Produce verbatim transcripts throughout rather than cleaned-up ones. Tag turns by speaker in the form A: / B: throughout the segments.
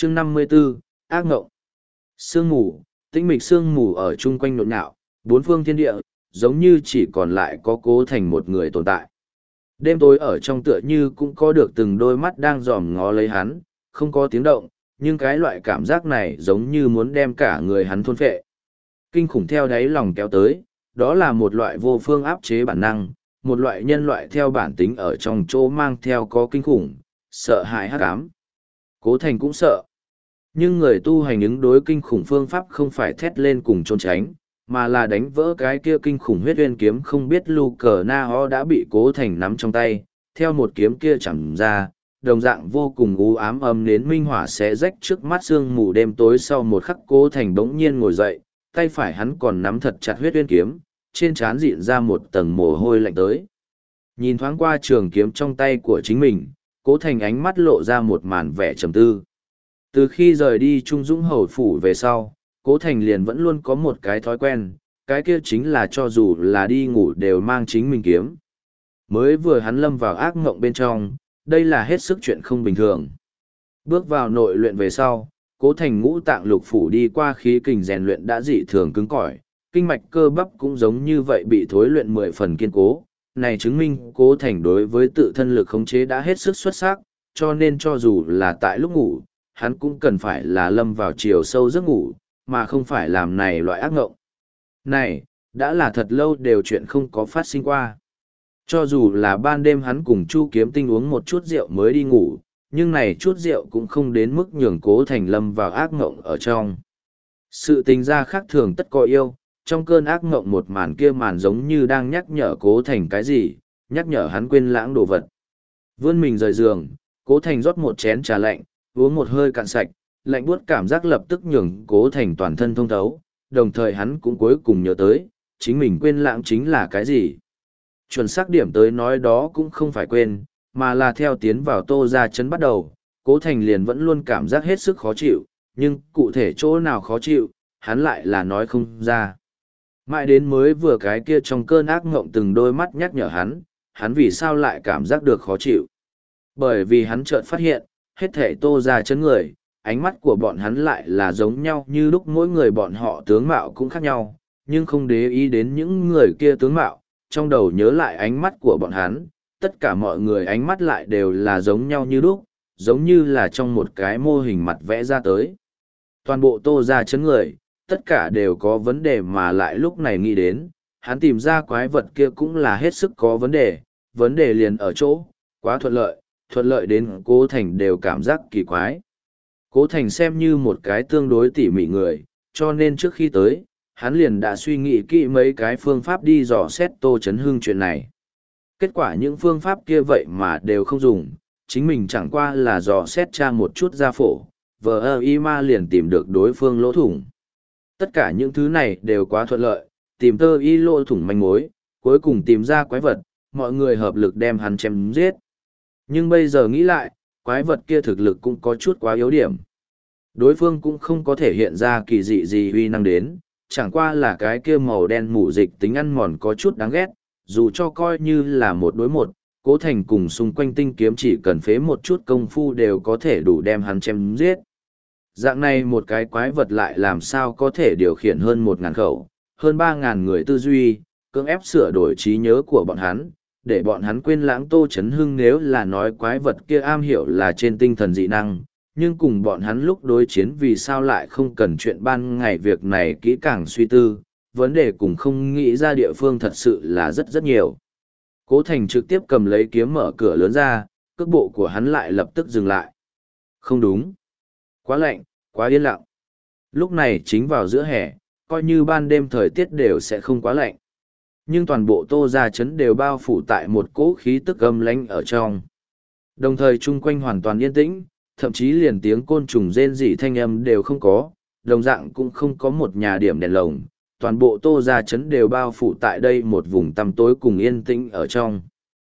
A: chương năm mươi 54, ác ngộng. Sương mù, tĩnh mịch sương mù ở chung quanh nhộn nhạo, bốn phương thiên địa, giống như chỉ còn lại có Cố Thành một người tồn tại. Đêm tối ở trong tựa như cũng có được từng đôi mắt đang dòm ngó lấy hắn, không có tiếng động, nhưng cái loại cảm giác này giống như muốn đem cả người hắn thôn phệ. Kinh khủng theo đáy lòng kéo tới, đó là một loại vô phương áp chế bản năng, một loại nhân loại theo bản tính ở trong chỗ mang theo có kinh khủng, sợ hãi hắc ám. Cố Thành cũng sợ. Nhưng người tu hành ứng đối kinh khủng phương pháp không phải thét lên cùng trốn tránh, mà là đánh vỡ cái kia kinh khủng huyết uyên kiếm không biết lu cờ na ho đã bị Cố Thành nắm trong tay, theo một kiếm kia chẳng ra, đồng dạng vô cùng u ám âm nến minh hỏa sẽ rách trước mắt sương mù đêm tối. Sau một khắc Cố Thành bỗng nhiên ngồi dậy, tay phải hắn còn nắm thật chặt huyết uyên kiếm, trên trán dịn ra một tầng mồ hôi lạnh tới. Nhìn thoáng qua trường kiếm trong tay của chính mình, Cố Thành ánh mắt lộ ra một màn vẻ trầm tư. Từ khi rời đi Trung Dũng Hầu Phủ về sau, Cố Thành liền vẫn luôn có một cái thói quen, cái kia chính là cho dù là đi ngủ đều mang chính mình kiếm. Mới vừa hắn lâm vào ác ngộng bên trong, đây là hết sức chuyện không bình thường. Bước vào nội luyện về sau, Cố Thành ngũ tạng lục phủ đi qua khí kình rèn luyện đã dị thường cứng cỏi, kinh mạch cơ bắp cũng giống như vậy bị thối luyện mười phần kiên cố. Này chứng minh Cố Thành đối với tự thân lực khống chế đã hết sức xuất sắc, cho nên cho dù là tại lúc ngủ, hắn cũng cần phải là lâm vào chiều sâu giấc ngủ, mà không phải làm này loại ác ngộng. Này, đã là thật lâu đều chuyện không có phát sinh qua. Cho dù là ban đêm hắn cùng Chu Kiếm Tinh uống một chút rượu mới đi ngủ, nhưng này chút rượu cũng không đến mức nhường Cố Thành lâm vào ác ngộng ở trong. Sự tình ra khác thường tất có yêu, trong cơn ác ngộng một màn kia màn giống như đang nhắc nhở Cố Thành cái gì, nhắc nhở hắn quên lãng đồ vật. Vươn mình rời giường, Cố Thành rót một chén trà lạnh, uống một hơi cạn sạch, lạnh buốt cảm giác lập tức nhường Cố Thành toàn thân thông thấu, đồng thời hắn cũng cuối cùng nhớ tới, chính mình quên lãng chính là cái gì. Chuẩn xác điểm tới nói đó cũng không phải quên, mà là theo tiến vào Tô Gia Trấn bắt đầu, Cố Thành liền vẫn luôn cảm giác hết sức khó chịu, nhưng cụ thể chỗ nào khó chịu, hắn lại là nói không ra. Mãi đến mới vừa cái kia trong cơn ác ngộng từng đôi mắt nhắc nhở hắn, hắn vì sao lại cảm giác được khó chịu. Bởi vì hắn chợt phát hiện, hết thể Tô Gia Trấn người, ánh mắt của bọn hắn lại là giống nhau như lúc mỗi người bọn họ tướng mạo cũng khác nhau, nhưng không để ý đến những người kia tướng mạo, trong đầu nhớ lại ánh mắt của bọn hắn, tất cả mọi người ánh mắt lại đều là giống nhau như lúc, giống như là trong một cái mô hình mặt vẽ ra tới. Toàn bộ Tô Gia Trấn người, tất cả đều có vấn đề mà lại lúc này nghĩ đến, hắn tìm ra quái vật kia cũng là hết sức có vấn đề, vấn đề liền ở chỗ, quá thuận lợi, thuận lợi đến Cố Thành đều cảm giác kỳ quái. Cố Thành xem như một cái tương đối tỉ mỉ người, cho nên trước khi tới, hắn liền đã suy nghĩ kỹ mấy cái phương pháp đi dò xét Tô Chấn Hưng chuyện này. Kết quả những phương pháp kia vậy mà đều không dùng, chính mình chẳng qua là dò xét tra một chút gia phổ, vờ ơ y ma liền tìm được đối phương lỗ thủng. Tất cả những thứ này đều quá thuận lợi, tìm tơ y lỗ thủng manh mối, cuối cùng tìm ra quái vật, mọi người hợp lực đem hắn chém giết. Nhưng bây giờ nghĩ lại, quái vật kia thực lực cũng có chút quá yếu điểm. Đối phương cũng không có thể hiện ra kỳ dị gì uy năng đến, chẳng qua là cái kia màu đen mù dịch tính ăn mòn có chút đáng ghét, dù cho coi như là một đối một, Cố Thành cùng xung quanh tinh kiếm chỉ cần phế một chút công phu đều có thể đủ đem hắn chém giết. Dạng này một cái quái vật lại làm sao có thể điều khiển hơn một ngàn khẩu, hơn ba ngàn người tư duy, cưỡng ép sửa đổi trí nhớ của bọn hắn, để bọn hắn quên lãng Tô Chấn Hưng nếu là nói quái vật kia am hiểu là trên tinh thần dị năng, nhưng cùng bọn hắn lúc đối chiến vì sao lại không cần chuyện ban ngày việc này kỹ càng suy tư, vấn đề cùng không nghĩ ra địa phương thật sự là rất rất nhiều. Cố Thành trực tiếp cầm lấy kiếm mở cửa lớn ra, cước bộ của hắn lại lập tức dừng lại. Không đúng. Quá lạnh, quá yên lặng. Lúc này chính vào giữa hè, coi như ban đêm thời tiết đều sẽ không quá lạnh. Nhưng toàn bộ Tô Gia Trấn đều bao phủ tại một cỗ khí tức âm lãnh ở trong. Đồng thời chung quanh hoàn toàn yên tĩnh, thậm chí liền tiếng côn trùng rên rỉ thanh âm đều không có, đồng dạng cũng không có một nhà điểm đèn lồng. Toàn bộ Tô Gia Trấn đều bao phủ tại đây một vùng tăm tối cùng yên tĩnh ở trong.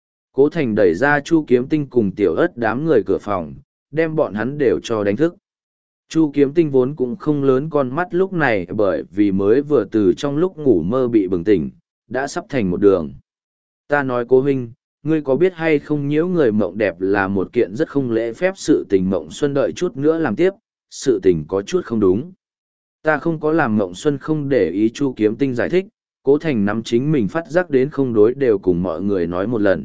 A: Cố Thành đẩy ra Chu Kiếm Tinh cùng Tiểu Ất đám người cửa phòng, đem bọn hắn đều cho đánh thức. Chu Kiếm Tinh vốn cũng không lớn con mắt lúc này bởi vì mới vừa từ trong lúc ngủ mơ bị bừng tỉnh, đã sắp thành một đường. Ta nói Cố huynh, ngươi có biết hay không nhiễu người mộng đẹp là một kiện rất không lễ phép sự tình mộng xuân đợi chút nữa làm tiếp, sự tình có chút không đúng. Ta không có làm Ngộng Xuân không để ý Chu Kiếm Tinh giải thích, Cố Thành nắm chính mình phát giác đến không đối đều cùng mọi người nói một lần.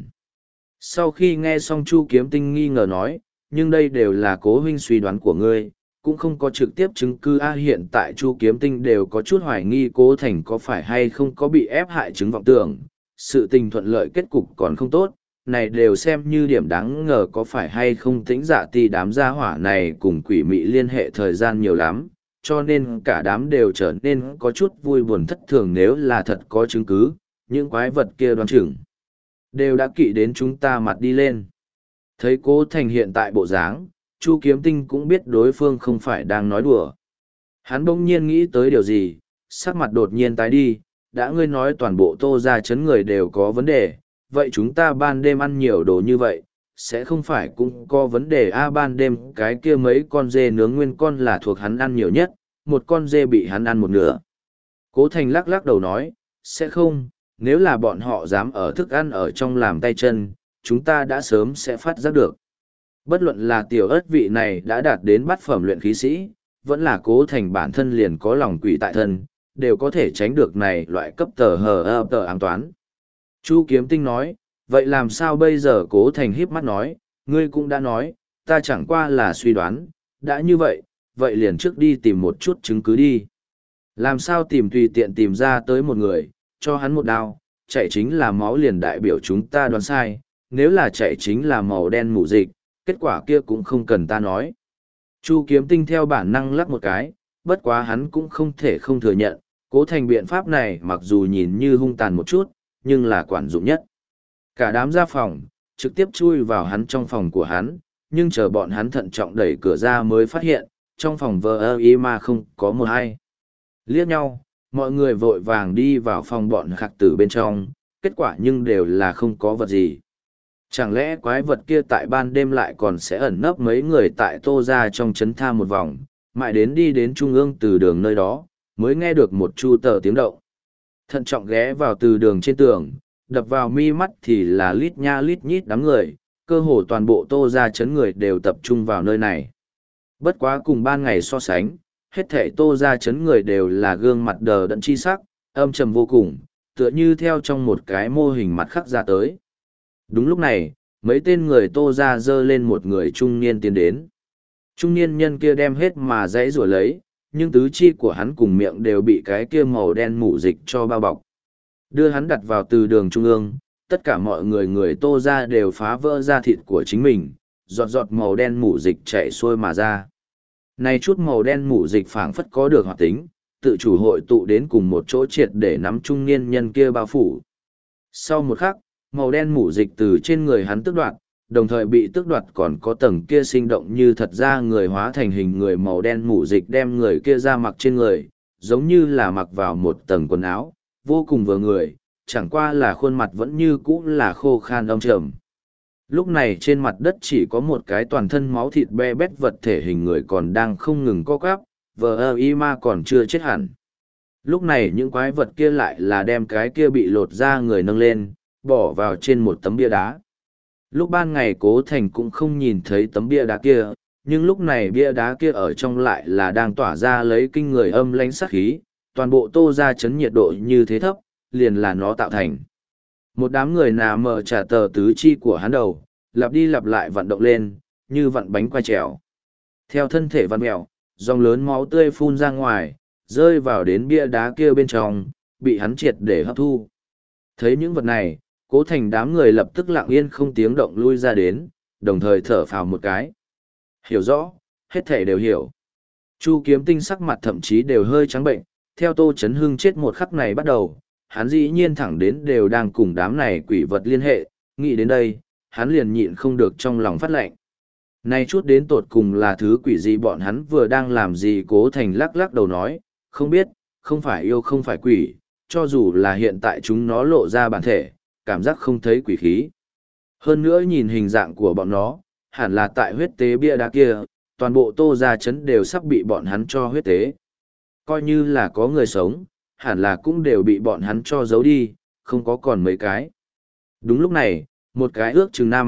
A: Sau khi nghe xong Chu Kiếm Tinh nghi ngờ nói, nhưng đây đều là Cố huynh suy đoán của ngươi, cũng không có trực tiếp chứng cứ. A hiện tại Chu Kiếm Tinh đều có chút hoài nghi Cố Thành có phải hay không có bị ép hại chứng vọng tưởng, sự tình thuận lợi kết cục còn không tốt, này đều xem như điểm đáng ngờ. Có phải hay không Tĩnh Dạ Ti đám gia hỏa này cùng quỷ mị liên hệ thời gian nhiều lắm, cho nên cả đám đều trở nên có chút vui buồn thất thường. Nếu là thật có chứng cứ, những quái vật kia đoán chừng đều đã kỵ đến chúng ta mặt đi lên. Thấy Cố Thành hiện tại bộ dáng, Chu Kiếm Tinh cũng biết đối phương không phải đang nói đùa. Hắn bỗng nhiên nghĩ tới điều gì, sắc mặt đột nhiên tái đi. Đã ngươi nói toàn bộ Tô gia chấn người đều có vấn đề, vậy chúng ta ban đêm ăn nhiều đồ như vậy, sẽ không phải cũng có vấn đề. A ban đêm cái kia mấy con dê nướng nguyên con là thuộc hắn ăn nhiều nhất, một con dê bị hắn ăn một nửa. Cố Thành lắc lắc đầu nói, sẽ không, nếu là bọn họ dám ở thức ăn ở trong làm tay chân, chúng ta đã sớm sẽ phát giác được. Bất luận là tiểu ớt vị này đã đạt đến bát phẩm luyện khí sĩ, vẫn là Cố Thành bản thân liền có lòng quỷ tại thân, đều có thể tránh được này loại cấp tờ hờ ơ tờ ám toán. Chu Kiếm Tinh nói, vậy làm sao bây giờ? Cố Thành híp mắt nói, ngươi cũng đã nói, ta chẳng qua là suy đoán, đã như vậy, vậy liền trước đi tìm một chút chứng cứ đi. Làm sao tìm? Tùy tiện tìm ra tới một người, cho hắn một đao, chạy chính là máu liền đại biểu chúng ta đoán sai, nếu là chạy chính là màu đen mù dịch, kết quả kia cũng không cần ta nói. Chu Kiếm Tinh theo bản năng lắc một cái, bất quá hắn cũng không thể không thừa nhận, Cố Thành biện pháp này mặc dù nhìn như hung tàn một chút, nhưng là quản dụng nhất. Cả đám ra phòng, trực tiếp chui vào hắn trong phòng của hắn, nhưng chờ bọn hắn thận trọng đẩy cửa ra mới phát hiện, trong phòng vờ ơ y mà không có một ai. Liếc nhau, mọi người vội vàng đi vào phòng bọn khạc tử bên trong, kết quả nhưng đều là không có vật gì. Chẳng lẽ quái vật kia tại ban đêm lại còn sẽ ẩn nấp mấy người tại Tô gia trong chấn tha một vòng, mãi đến đi đến trung ương từ đường nơi đó, mới nghe được một chu tờ tiếng động. Thận trọng ghé vào từ đường trên tường, đập vào mi mắt thì là lít nha lít nhít đám người, cơ hồ toàn bộ Tô gia chấn người đều tập trung vào nơi này. Bất quá cùng ban ngày so sánh, hết thảy Tô gia chấn người đều là gương mặt đờ đẫn chi sắc, âm trầm vô cùng, tựa như theo trong một cái mô hình mặt khắc ra tới. Đúng lúc này, mấy tên người Tô gia dơ lên một người trung niên tiến đến. Trung niên nhân kia đem hết mà dãy rủa lấy, nhưng tứ chi của hắn cùng miệng đều bị cái kia màu đen mủ dịch cho bao bọc. Đưa hắn đặt vào từ đường trung ương, tất cả mọi người người Tô gia đều phá vỡ da thịt của chính mình, giọt giọt màu đen mủ dịch chảy xuôi mà ra. Này chút màu đen mủ dịch phảng phất có được hoạt tính, tự chủ hội tụ đến cùng một chỗ triệt để nắm trung niên nhân kia bao phủ. Sau một khắc, màu đen mủ dịch từ trên người hắn tước đoạt, đồng thời bị tước đoạt còn có tầng kia sinh động như thật ra người hóa thành hình người màu đen mủ dịch đem người kia ra mặc trên người, giống như là mặc vào một tầng quần áo, vô cùng vừa người, chẳng qua là khuôn mặt vẫn như cũ là khô khan âm trầm. Lúc này trên mặt đất chỉ có một cái toàn thân máu thịt be bét vật thể hình người còn đang không ngừng co quắp, vờ ơ y ma còn chưa chết hẳn. Lúc này những quái vật kia lại là đem cái kia bị lột ra người nâng lên, bỏ vào trên một tấm bia đá. Lúc ban ngày Cố Thành cũng không nhìn thấy tấm bia đá kia, nhưng lúc này bia đá kia ở trong lại là đang tỏa ra lấy kinh người âm lãnh sát khí, toàn bộ Tô gia chấn nhiệt độ như thế thấp, liền là nó tạo thành. Một đám người nà mở trả tờ tứ chi của hắn đầu, lặp đi lặp lại vận động lên, như vặn bánh quay trèo. Theo thân thể vặn mèo, dòng lớn máu tươi phun ra ngoài, rơi vào đến bia đá kia bên trong, bị hắn triệt để hấp thu. Thấy những vật này, Cố Thành đám người lập tức lặng yên không tiếng động lui ra đến, đồng thời thở phào một cái. Hiểu rõ, hết thể đều hiểu. Chu Kiếm Tinh sắc mặt thậm chí đều hơi trắng bệnh, theo Tô Chấn Hưng chết một khắc này bắt đầu, hắn dĩ nhiên thẳng đến đều đang cùng đám này quỷ vật liên hệ, nghĩ đến đây, hắn liền nhịn không được trong lòng phát lệnh. Nay chút đến tột cùng là thứ quỷ gì, bọn hắn vừa đang làm gì? Cố Thành lắc lắc đầu nói, không biết, không phải yêu không phải quỷ, cho dù là hiện tại chúng nó lộ ra bản thể, cảm giác không thấy quỷ khí. Hơn nữa nhìn hình dạng của bọn nó, hẳn là tại huyết tế bia đá kia, toàn bộ Tô gia chấn đều sắp bị bọn hắn cho huyết tế. Coi như là có người sống, hẳn là cũng đều bị bọn hắn cho giấu đi, không có còn mấy cái. Đúng lúc này, một cái ước chừng năm,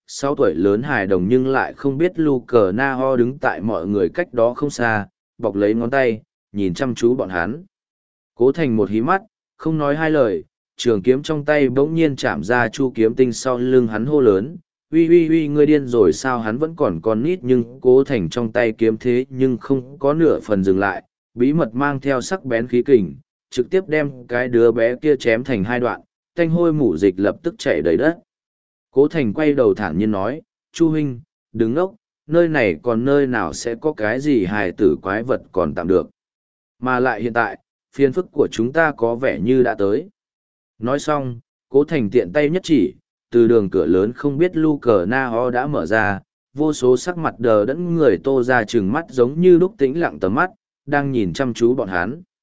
A: sáu tuổi lớn hài đồng nhưng lại không biết lu cờ na ho đứng tại mọi người cách đó không xa, bọc lấy ngón tay, nhìn chăm chú bọn hắn. Cố Thành một hí mắt, không nói hai lời, trường kiếm trong tay bỗng nhiên chạm ra chu kiếm tinh sau lưng hắn hô lớn, uy uy uy ngươi điên rồi sao, hắn vẫn còn con nít nhưng Cố Thành trong tay kiếm thế nhưng không có nửa phần dừng lại, bí mật mang theo sắc bén khí kình, trực tiếp đem cái đứa bé kia chém thành hai đoạn, tanh hôi mủ dịch lập tức chảy đầy đất. Cố Thành quay đầu thản nhiên nói, Chu huynh, đứng ngốc, nơi này còn nơi nào sẽ có cái gì hài tử quái vật còn tạm được. Mà lại hiện tại, phiền phức của chúng ta có vẻ như đã tới. Nói xong, Cố Thành tiện tay nhất chỉ, từ đường cửa lớn không biết lu cờ na ho đã mở ra, vô số sắc mặt đờ đẫn người tô ra trừng mắt giống như lúc tĩnh lặng tầm mắt, đang nhìn chăm chú bọn hắn.